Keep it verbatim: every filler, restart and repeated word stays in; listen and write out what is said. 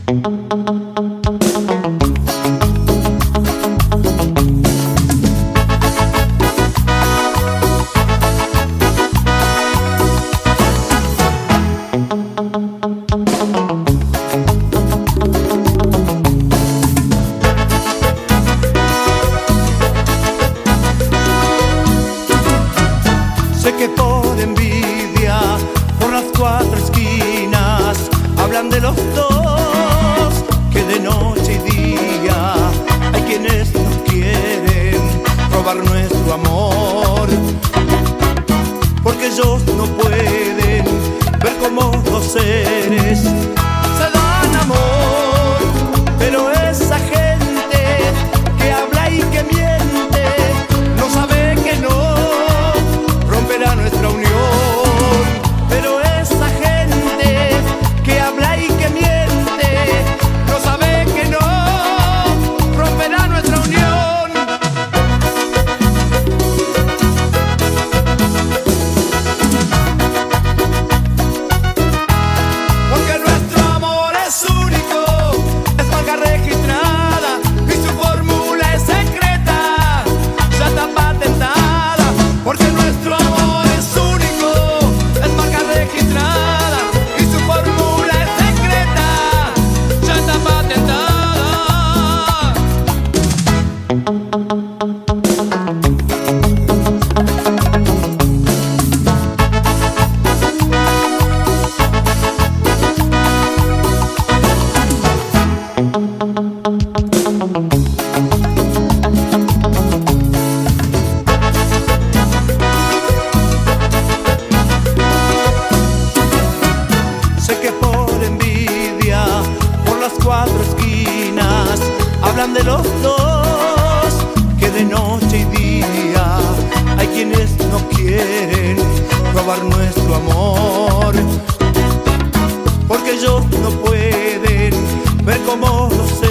Sé que por envidia, por las cuatro esquinas, hablan de los dos, que de noche y día hay quienes nos quieren robar nuestro amor, porque ellos no pueden ver cómo dos seres se dan amor. Pero esa gente que habla y que miente no sabe que no romperá nuestra unión. Pero esa gente que habla y que miente no sabe que no romperá nuestra unión. Porque nuestro amor es único, es marca registrada y su fórmula es secreta, ya está patentada. Porque nuestro amor es único, es marca registrada y su fórmula es secreta, ya está patentada. Sé que por envidia, por las cuatro esquinas, hablan de los dos, que de noche y día hay quienes no quieren robar nuestro amor, porque ellos no pueden ver cómo los